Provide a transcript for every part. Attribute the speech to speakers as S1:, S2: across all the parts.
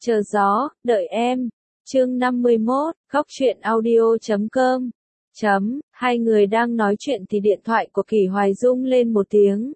S1: Chờ gió, đợi em. Chương 51, khóc chuyện audio.com. Hai người đang nói chuyện thì điện thoại của Kỷ Hoài rung lên một tiếng.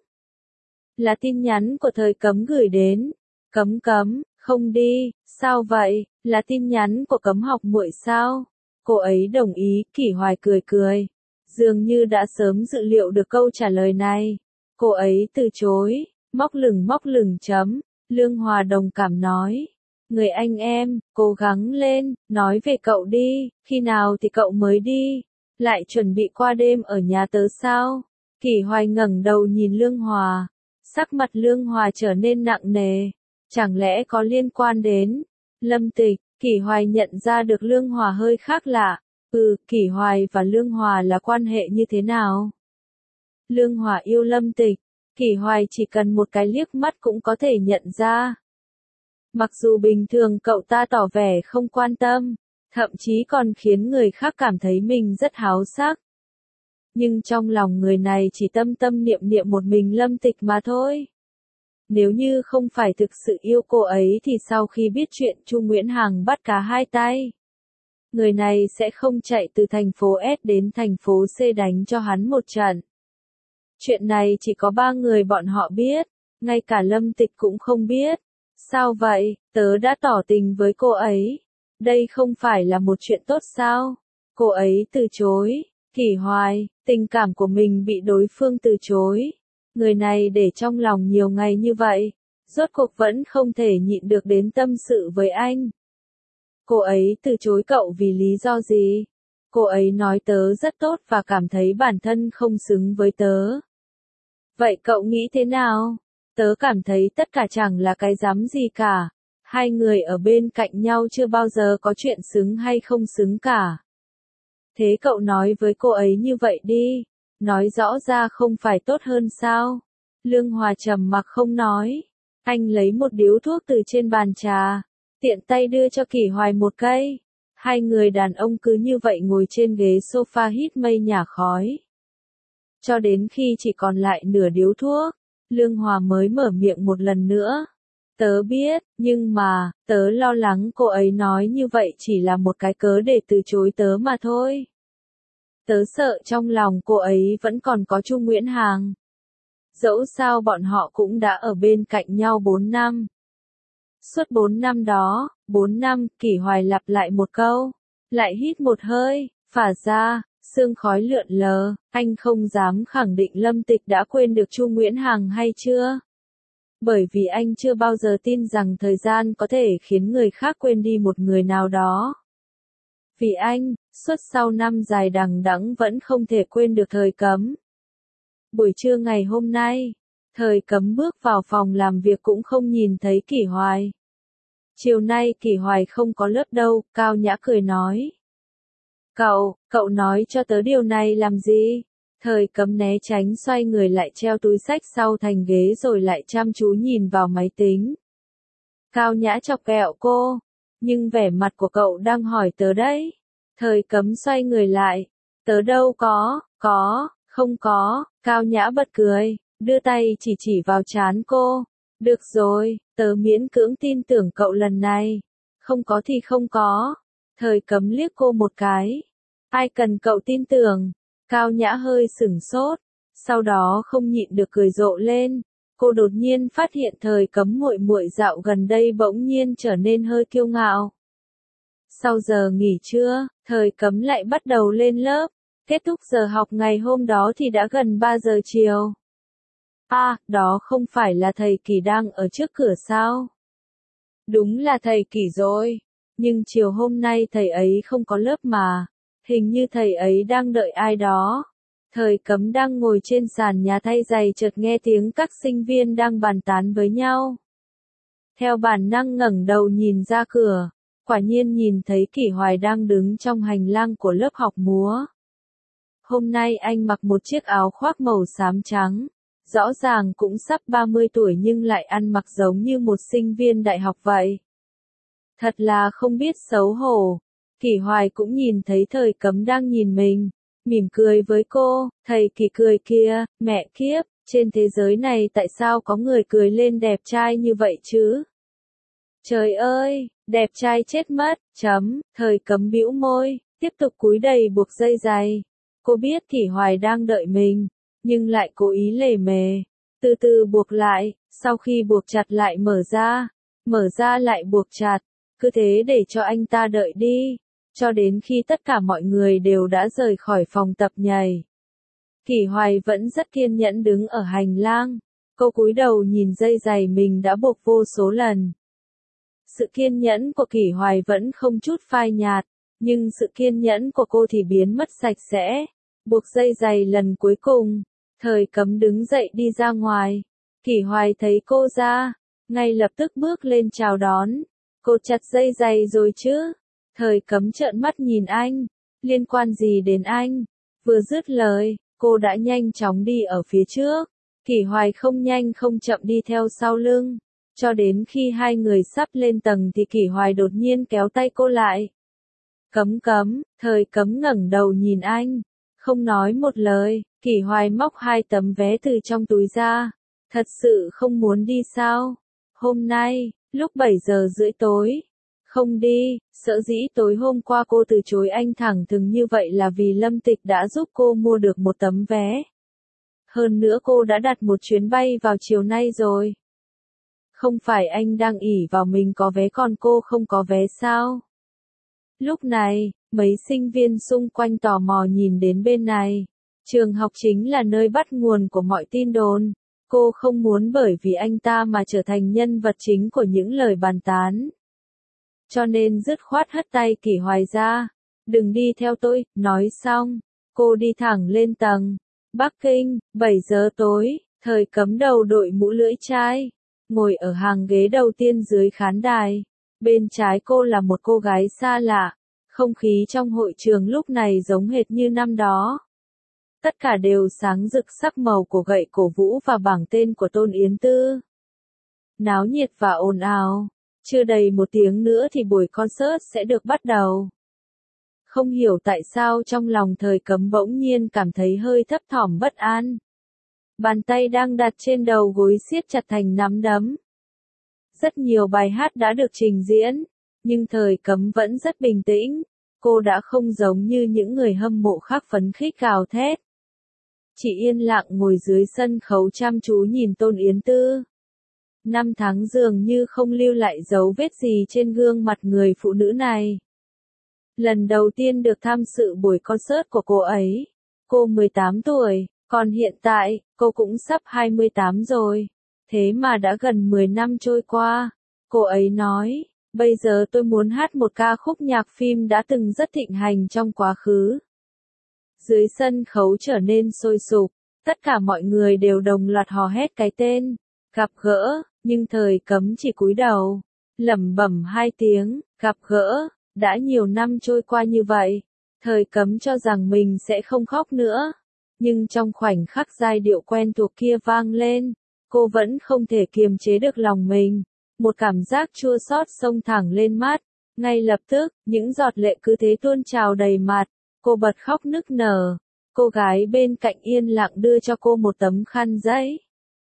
S1: Là tin nhắn của Thời Cấm gửi đến. Cấm, không đi, sao vậy, là tin nhắn của Cấm học muội sao? Cô ấy đồng ý, Kỷ Hoài cười. Dường như đã sớm dự liệu được câu trả lời này. Cô ấy từ chối, móc lửng. Lương Hòa đồng cảm nói. Người anh em, cố gắng lên, nói về cậu đi, khi nào thì cậu mới đi? Lại chuẩn bị qua đêm ở nhà tớ sao? Kỷ Hoài ngẩng đầu nhìn Lương Hòa. Sắc mặt Lương Hòa trở nên nặng nề. Chẳng lẽ có liên quan đến Lâm Tịch? Kỷ Hoài nhận ra được Lương Hòa hơi khác lạ. Kỷ Hoài và Lương Hòa là quan hệ như thế nào? Lương Hòa yêu Lâm Tịch. Kỷ Hoài chỉ cần một cái liếc mắt cũng có thể nhận ra. Mặc dù bình thường cậu ta tỏ vẻ không quan tâm, thậm chí còn khiến người khác cảm thấy mình rất háo sắc. Nhưng trong lòng người này chỉ tâm niệm một mình Lâm Tịch mà thôi. Nếu như không phải thực sự yêu cô ấy thì sau khi biết chuyện Chu Nguyễn Hằng bắt cá hai tay, người này sẽ không chạy từ thành phố S đến thành phố C đánh cho hắn một trận. Chuyện này chỉ có 3 người bọn họ biết, ngay cả Lâm Tịch cũng không biết. Sao vậy, tớ đã tỏ tình với cô ấy. Đây không phải là một chuyện tốt sao? Cô ấy từ chối. Kỷ Hoài, tình cảm của mình bị đối phương từ chối. Người này để trong lòng nhiều ngày như vậy, rốt cuộc vẫn không thể nhịn được đến tâm sự với anh. Cô ấy từ chối cậu vì lý do gì? Cô ấy nói tớ rất tốt và cảm thấy bản thân không xứng với tớ. Vậy cậu nghĩ thế nào? Tớ cảm thấy tất cả chẳng là cái dám gì cả. Hai người ở bên cạnh nhau chưa bao giờ có chuyện xứng hay không xứng cả. Thế cậu nói với cô ấy như vậy đi. Nói rõ ra không phải tốt hơn sao? Lương Hòa trầm mặc không nói. Anh lấy một điếu thuốc từ trên bàn trà, tiện tay đưa cho Kỷ Hoài một cây. Hai người đàn ông cứ như vậy ngồi trên ghế sofa hít mây nhả khói. Cho đến khi chỉ còn lại nửa điếu thuốc, Lương Hòa mới mở miệng một lần nữa. Tớ biết, nhưng mà, tớ lo lắng cô ấy nói như vậy chỉ là một cái cớ để từ chối tớ mà thôi. Tớ sợ trong lòng cô ấy vẫn còn có Chu Nguyễn Hằng. Dẫu sao bọn họ cũng đã ở bên cạnh nhau 4 năm. Suốt 4 năm đó, 4 năm, Kỷ Hoài lặp lại một câu. Lại hít một hơi, phả ra, sương khói lượn lờ, anh không dám khẳng định Lâm Tịch đã quên được Chu Nguyễn Hằng hay chưa. Bởi vì anh chưa bao giờ tin rằng thời gian có thể khiến người khác quên đi một người nào đó. Vì anh, suốt sau năm dài đằng đẵng vẫn không thể quên được Thời Cấm. Buổi trưa ngày hôm nay, Thời Cấm bước vào phòng làm việc cũng không nhìn thấy Kỷ Hoài. Chiều nay Kỷ Hoài không có lớp đâu, Cao Nhã cười nói. Cậu nói cho tớ điều này làm gì? Thời Cấm né tránh xoay người lại treo túi xách sau thành ghế rồi lại chăm chú nhìn vào máy tính. Cao Nhã chọc ghẹo cô. Nhưng vẻ mặt của cậu đang hỏi tớ đấy. Thời Cấm xoay người lại. Tớ đâu có, không có. Cao Nhã bật cười, đưa tay chỉ vào trán cô. Được rồi, tớ miễn cưỡng tin tưởng cậu lần này. Không có thì không có. Thời Cấm liếc cô một cái. Ai cần cậu tin tưởng? Cao Nhã hơi sửng sốt, sau đó không nhịn được cười rộ lên. Cô đột nhiên phát hiện Thời Cấm muội dạo gần đây bỗng nhiên trở nên hơi kiêu ngạo. Sau giờ nghỉ trưa, Thời Cấm lại bắt đầu lên lớp. Kết thúc giờ học ngày hôm đó thì đã gần 3 giờ chiều. Đó không phải là thầy Kỷ đang ở trước cửa sao? Đúng là thầy Kỷ rồi. Nhưng chiều hôm nay thầy ấy không có lớp mà. Hình như thầy ấy đang đợi ai đó. Thời Cấm đang ngồi trên sàn nhà thay giày chợt nghe tiếng các sinh viên đang bàn tán với nhau. Theo bản năng ngẩng đầu nhìn ra cửa, quả nhiên nhìn thấy Kỷ Hoài đang đứng trong hành lang của lớp học múa. Hôm nay anh mặc một chiếc áo khoác màu xám trắng, rõ ràng cũng sắp 30 tuổi nhưng lại ăn mặc giống như một sinh viên đại học vậy. Thật là không biết xấu hổ. Kỷ Hoài cũng nhìn thấy Thời Cấm đang nhìn mình, mỉm cười với cô. Thầy Kỷ cười kìa, mẹ kiếp, trên thế giới này tại sao có người cười lên đẹp trai như vậy chứ? Trời ơi, đẹp trai chết mất, Thời Cấm bĩu môi, tiếp tục cúi đầy buộc dây giày. Cô biết Kỷ Hoài đang đợi mình, nhưng lại cố ý lề mề, từ từ buộc lại, sau khi buộc chặt lại mở ra lại buộc chặt, cứ thế để cho anh ta đợi đi, cho đến khi tất cả mọi người đều đã rời khỏi phòng tập nhảy. Kỷ Hoài vẫn rất kiên nhẫn đứng ở hành lang, cô cúi đầu nhìn dây giày mình đã buộc vô số lần. Sự kiên nhẫn của Kỷ Hoài vẫn không chút phai nhạt, nhưng sự kiên nhẫn của cô thì biến mất sạch sẽ. Buộc dây giày lần cuối cùng, Thời Cấm đứng dậy đi ra ngoài. Kỷ Hoài thấy cô ra, ngay lập tức bước lên chào đón. Cô chặt dây giày rồi chứ? Thời Cấm trợn mắt nhìn anh, liên quan gì đến anh? Vừa dứt lời, cô đã nhanh chóng đi ở phía trước. Kỷ Hoài không nhanh không chậm đi theo sau lưng. Cho đến khi hai người sắp lên tầng thì Kỷ Hoài đột nhiên kéo tay cô lại. Cấm, Thời Cấm ngẩng đầu nhìn anh, không nói một lời. Kỷ Hoài móc 2 tấm vé từ trong túi ra. Thật sự không muốn đi sao? Hôm nay, lúc 7:30 tối. Không đi, sợ dĩ tối hôm qua cô từ chối anh thẳng thừng như vậy là vì Lâm Tịch đã giúp cô mua được 1 tấm vé. Hơn nữa cô đã đặt một chuyến bay vào chiều nay rồi. Không phải anh đang ỷ vào mình có vé còn cô không có vé sao? Lúc này, mấy sinh viên xung quanh tò mò nhìn đến bên này. Trường học chính là nơi bắt nguồn của mọi tin đồn. Cô không muốn bởi vì anh ta mà trở thành nhân vật chính của những lời bàn tán. Cho nên dứt khoát hất tay Kỷ Hoài ra. Đừng đi theo tôi, nói xong. Cô đi thẳng lên tầng. Bắc Kinh, 7 giờ tối, Thời Cấm đầu đội mũ lưỡi chai. Ngồi ở hàng ghế đầu tiên dưới khán đài. Bên trái cô là một cô gái xa lạ. Không khí trong hội trường lúc này giống hệt như năm đó. Tất cả đều sáng rực sắc màu của gậy cổ vũ và bảng tên của Tôn Yến Tư. Náo nhiệt và ồn ào. Chưa đầy 1 tiếng nữa thì buổi concert sẽ được bắt đầu. Không hiểu tại sao trong lòng Thời Cấm bỗng nhiên cảm thấy hơi thấp thỏm bất an. Bàn tay đang đặt trên đầu gối siết chặt thành nắm đấm. Rất nhiều bài hát đã được trình diễn, nhưng Thời Cấm vẫn rất bình tĩnh. Cô đã không giống như những người hâm mộ khác phấn khích gào thét. Chỉ yên lặng ngồi dưới sân khấu chăm chú nhìn Tôn Yến Tư. 5 tháng dường như không lưu lại dấu vết gì trên gương mặt người phụ nữ này. Lần đầu tiên được tham dự buổi concert của cô ấy, cô 18 tuổi, còn hiện tại, cô cũng sắp 28 rồi. Thế mà đã gần 10 năm trôi qua. Cô ấy nói, bây giờ tôi muốn hát một ca khúc nhạc phim đã từng rất thịnh hành trong quá khứ. Dưới sân khấu trở nên sôi sục, tất cả mọi người đều đồng loạt hò hét cái tên. Gặp gỡ, nhưng Thời Cấm chỉ cúi đầu, lẩm bẩm 2 tiếng, gặp gỡ. Đã nhiều năm trôi qua như vậy, Thời Cấm cho rằng mình sẽ không khóc nữa. Nhưng trong khoảnh khắc giai điệu quen thuộc kia vang lên, cô vẫn không thể kiềm chế được lòng mình. Một cảm giác chua xót xông thẳng lên mắt. Ngay lập tức, những giọt lệ cứ thế tuôn trào đầy mặt. Cô bật khóc nức nở. Cô gái bên cạnh yên lặng đưa cho cô một tấm khăn giấy.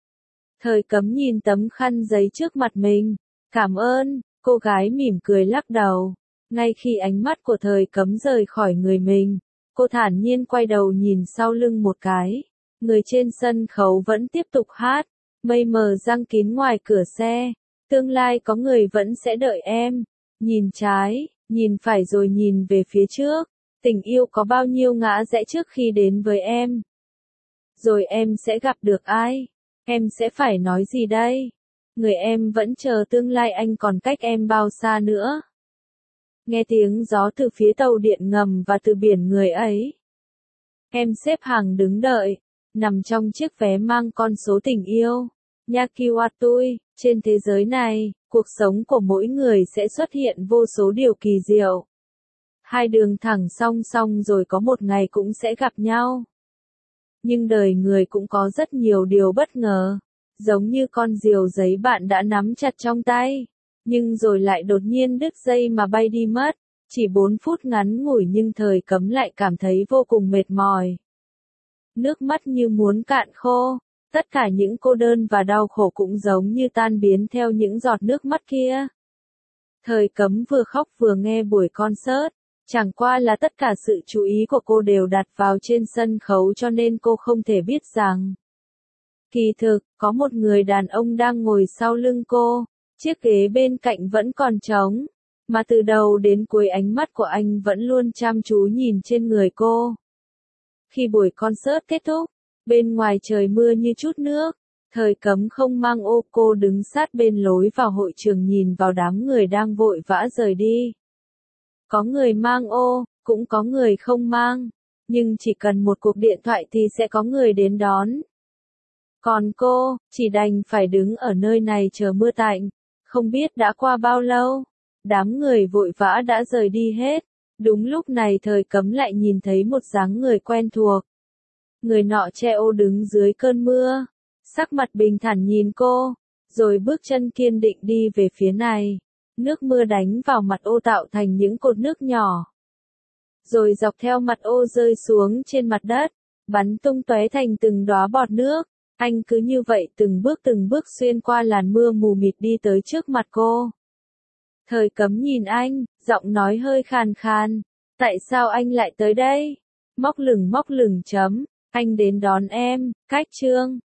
S1: Thời Cấm nhìn tấm khăn giấy trước mặt mình. Cảm ơn, cô gái mỉm cười lắc đầu. Ngay khi ánh mắt của Thời Cấm rời khỏi người mình, cô thản nhiên quay đầu nhìn sau lưng một cái. Người trên sân khấu vẫn tiếp tục hát. Mây mờ giăng kín ngoài cửa xe. Tương lai có người vẫn sẽ đợi em. Nhìn trái, nhìn phải rồi nhìn về phía trước. Tình yêu có bao nhiêu ngã rẽ trước khi đến với em. Rồi em sẽ gặp được ai? Em sẽ phải nói gì đây? Người em vẫn chờ tương lai anh còn cách em bao xa nữa? Nghe tiếng gió từ phía tàu điện ngầm và từ biển người ấy. Em xếp hàng đứng đợi, nằm trong chiếc vé mang con số tình yêu. Yakiwatui, trên thế giới này, cuộc sống của mỗi người sẽ xuất hiện vô số điều kỳ diệu. 2 đường thẳng song song rồi có một ngày cũng sẽ gặp nhau. Nhưng đời người cũng có rất nhiều điều bất ngờ. Giống như con diều giấy bạn đã nắm chặt trong tay. Nhưng rồi lại đột nhiên đứt dây mà bay đi mất. Chỉ 4 phút ngắn ngủi nhưng Thời Cấm lại cảm thấy vô cùng mệt mỏi. Nước mắt như muốn cạn khô. Tất cả những cô đơn và đau khổ cũng giống như tan biến theo những giọt nước mắt kia. Thời Cấm vừa khóc vừa nghe buổi concert. Chẳng qua là tất cả sự chú ý của cô đều đặt vào trên sân khấu cho nên cô không thể biết rằng. Kỳ thực, có một người đàn ông đang ngồi sau lưng cô, chiếc ghế bên cạnh vẫn còn trống, mà từ đầu đến cuối ánh mắt của anh vẫn luôn chăm chú nhìn trên người cô. Khi buổi concert kết thúc, bên ngoài trời mưa như chút nước, Thời Cấm không mang ô, cô đứng sát bên lối vào hội trường nhìn vào đám người đang vội vã rời đi. Có người mang ô, cũng có người không mang, nhưng chỉ cần một cuộc điện thoại thì sẽ có người đến đón. Còn cô, chỉ đành phải đứng ở nơi này chờ mưa tạnh. Không biết đã qua bao lâu, đám người vội vã đã rời đi hết. Đúng lúc này Thời Cấm lại nhìn thấy một dáng người quen thuộc. Người nọ che ô đứng dưới cơn mưa, sắc mặt bình thản nhìn cô, rồi bước chân kiên định đi về phía này. Nước mưa đánh vào mặt ô tạo thành những cột nước nhỏ, rồi dọc theo mặt ô rơi xuống trên mặt đất, bắn tung tóe thành từng đóa bọt nước. Anh cứ như vậy từng bước xuyên qua làn mưa mù mịt đi tới trước mặt cô. Thời Cấm nhìn anh, giọng nói hơi khàn khàn. Tại sao anh lại tới đây? Móc lửng chấm. Anh đến đón em, cách chương.